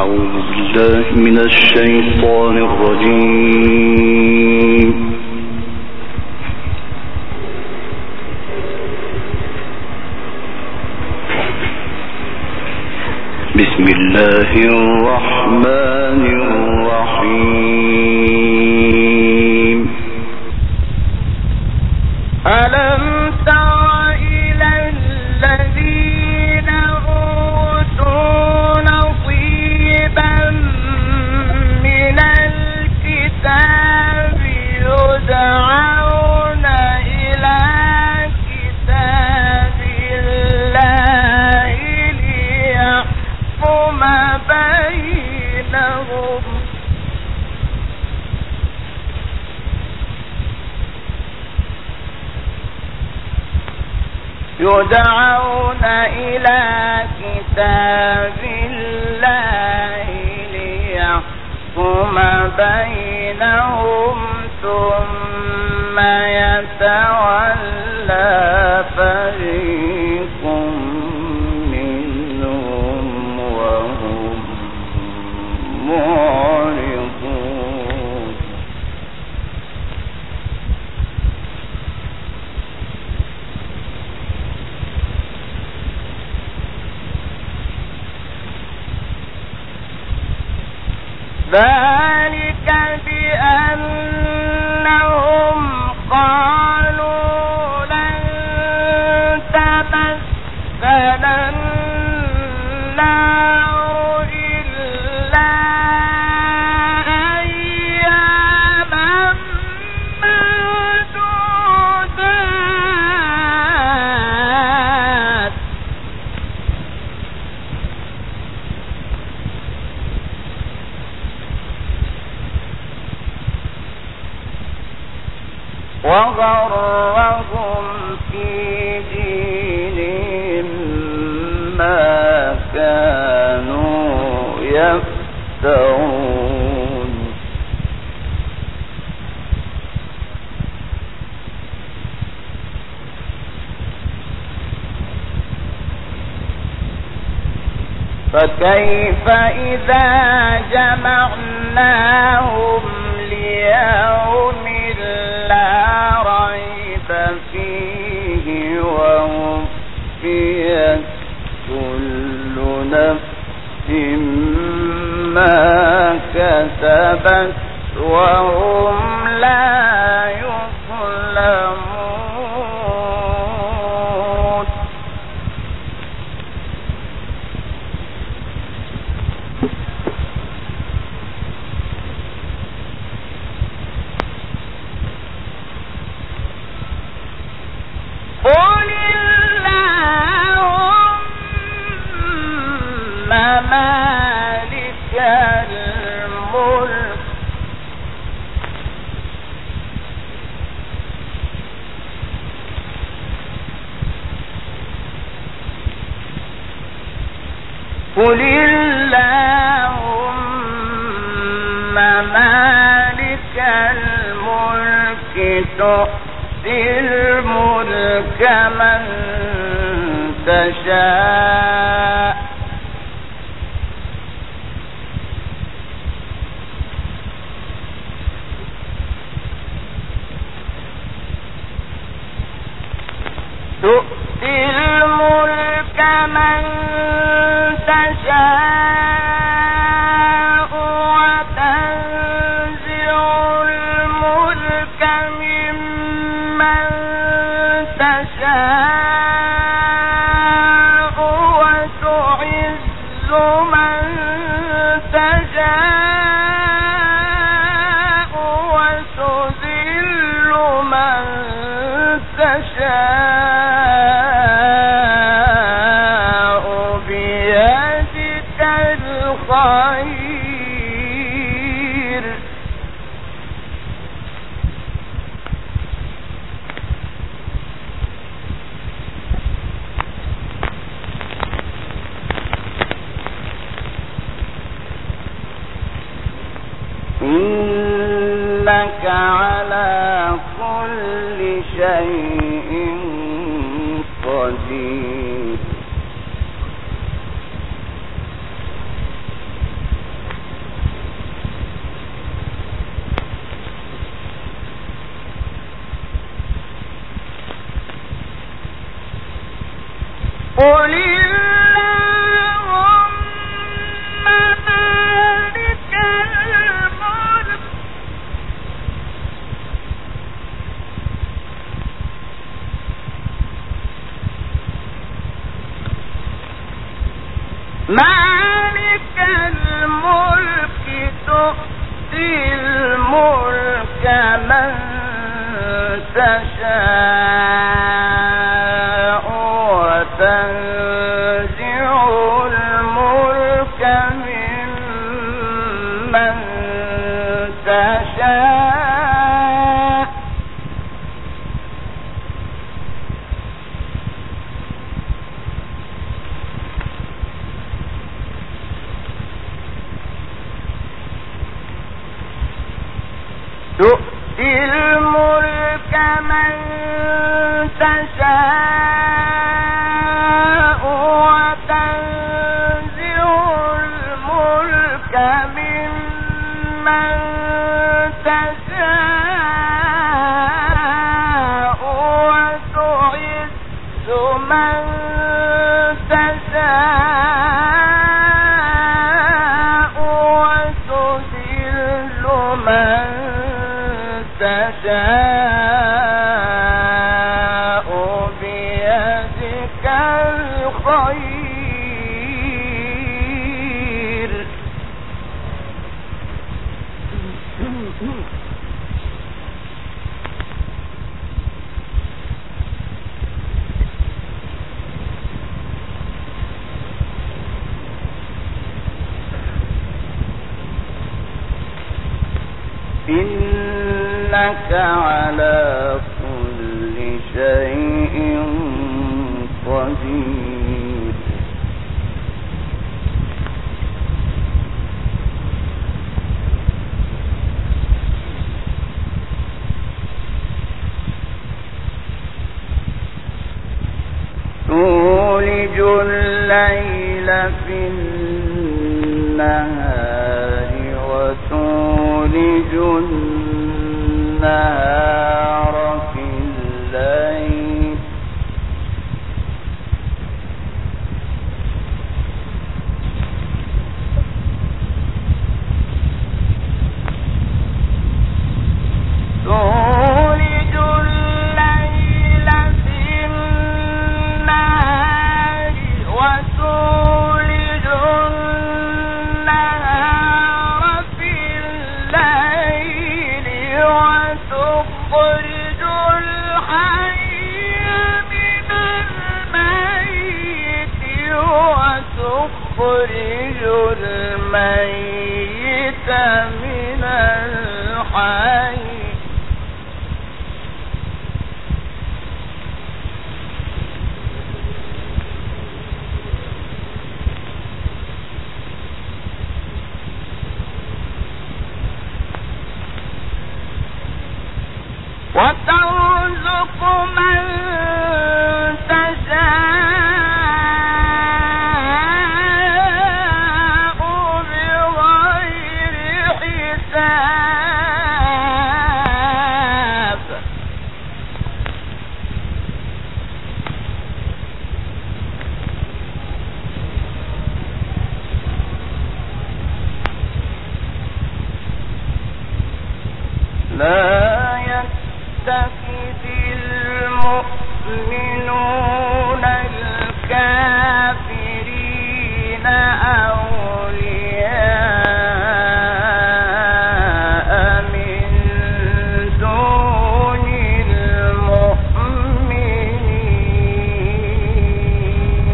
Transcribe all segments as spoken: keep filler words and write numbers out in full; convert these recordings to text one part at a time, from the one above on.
أعوذ بالله من الشيطان الرجيم. بسم الله الرحمن الرحيم. ألم تر إلى الذين أوتوا نصيبا من الكتاب يدعون إلى كتاب الله ليحكم بينهم يدعون إلى كتاب الله ليحكم بينهم ثم يتولى فريق منهم وهم معرضون. ذلك بأنهم قالوا لن تمسنا النار إلا أياما معدودات وغرهم في دينهم ما كانوا يفترون. فكيف إذا جمعناهم ليوم لا ريب فيه ووفيت كل نفس ما كسبت وهم لا يظلمون. قل اللهم مالك الملك قل اللهم مالك الملك تؤتي الملك من تشاء تؤتي الملك من تشاء وتنزع الملك ممن تشاء وتعز من تشاء وتذل من تشاء بيدك الخير إنك على كل شيء قدير. من تشاء تؤتي الملك من تشاء وتنزع الملك ممن تشاء وتعز من تشاء وتذل من تشاء بيدك الخير إنك على كل شيء قدير تولج الليل في النهار وتولج النهار في الليل تولج الليل في النهار وتولج النهار في الليل وتخرج الحي من الميت وتخرج الميت من الحي وترزق من تشاء بغير حساب لا يتخذ المؤمنون الكافرين أولياء من دون المؤمنين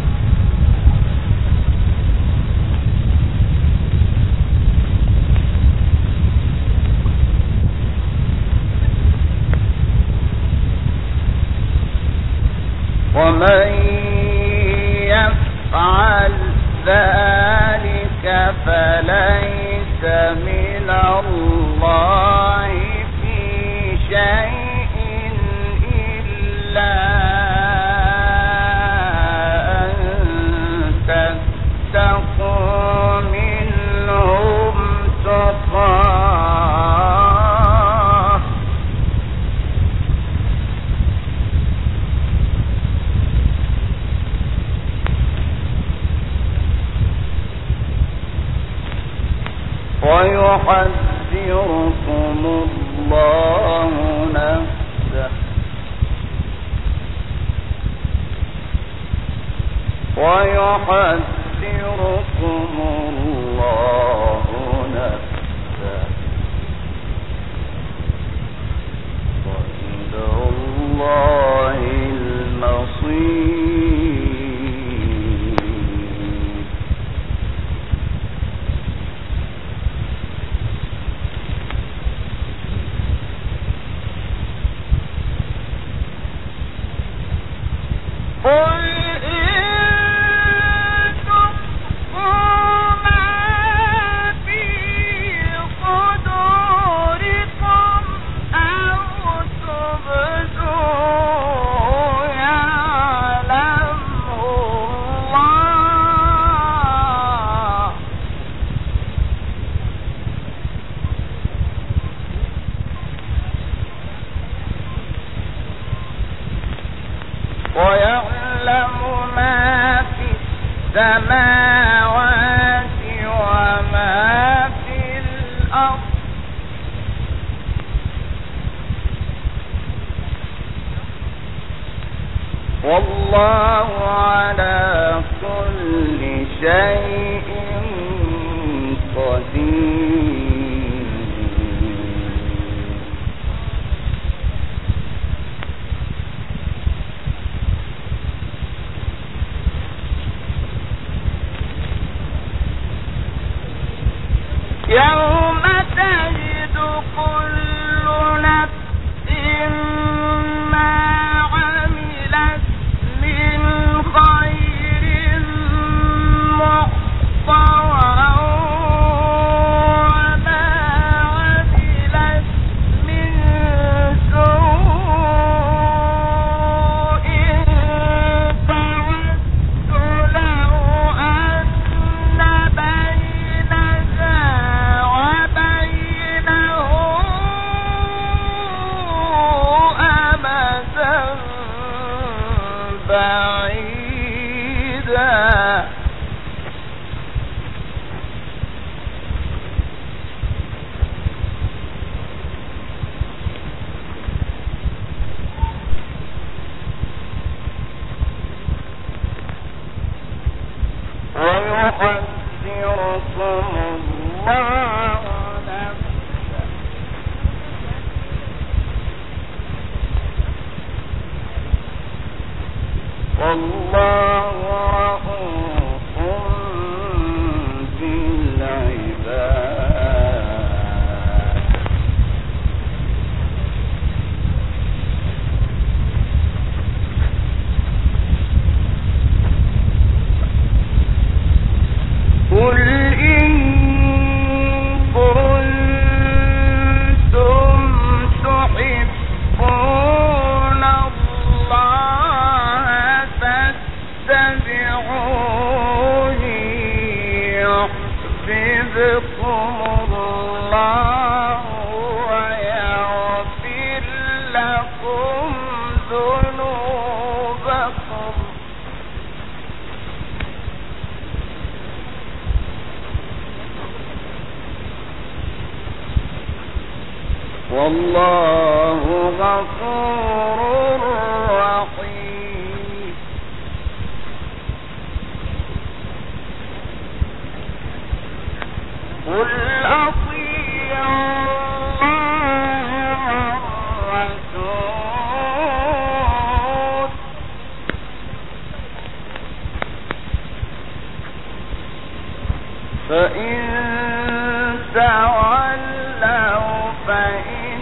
ومن يفعل ذلك فليس من الله في شيء إلا أن تتقوا منهم تقاه ويحذركم الله نفسه ويحذركم الله نفسه وإلى الله المصير والله على كل شيء قدير. يوم تجد كل نفس ما عملت من خير محضرا وما عملت من سوء تود لو أن بينها وبينه أمدا بعيدا. ويحذركم الله نفسه والله رؤوف بالعباد. قل إن كنتم تحبون الله فاتبعوني يحببكم الله ويغفر لكم ذنوبكم. والله غفور رحيم. قل أطيعوا الله والرسول فإن تولوا فإن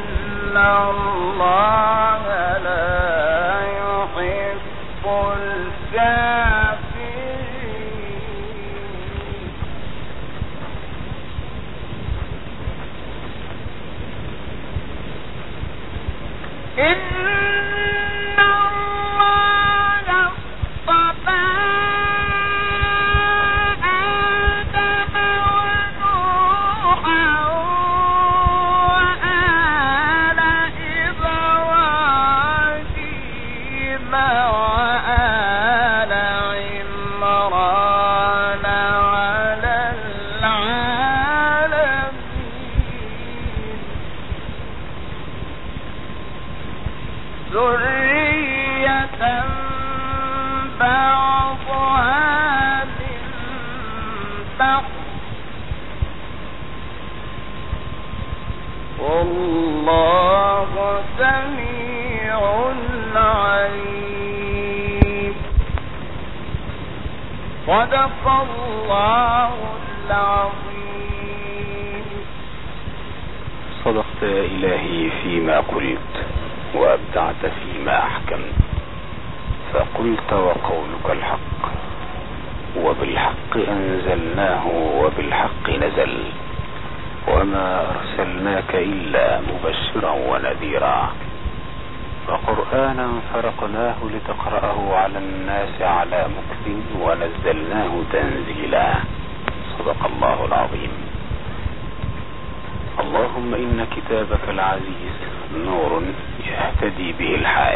الله لا يحب الكافرين. إن الله اصطفى آدم ونوحا وآل إبراهيم وآل عمران على العالمين ذرية بعضها من بعض والله سميع عليم. صدق الله العظيم. صدقت يا إلهي فيما قلت وأبدعت فيما أحكمت، فقلت وقولك الحق، وبالحق أنزلناه وبالحق نزل، وما أرسلناك إلا مبشرا ونذيرا، وقرآنا فرقناه لتقرأه على الناس على مكث ونزلناه تنزيلا. صدق الله العظيم. اللهم إن كتابك العزيز نور يهتدي به الحال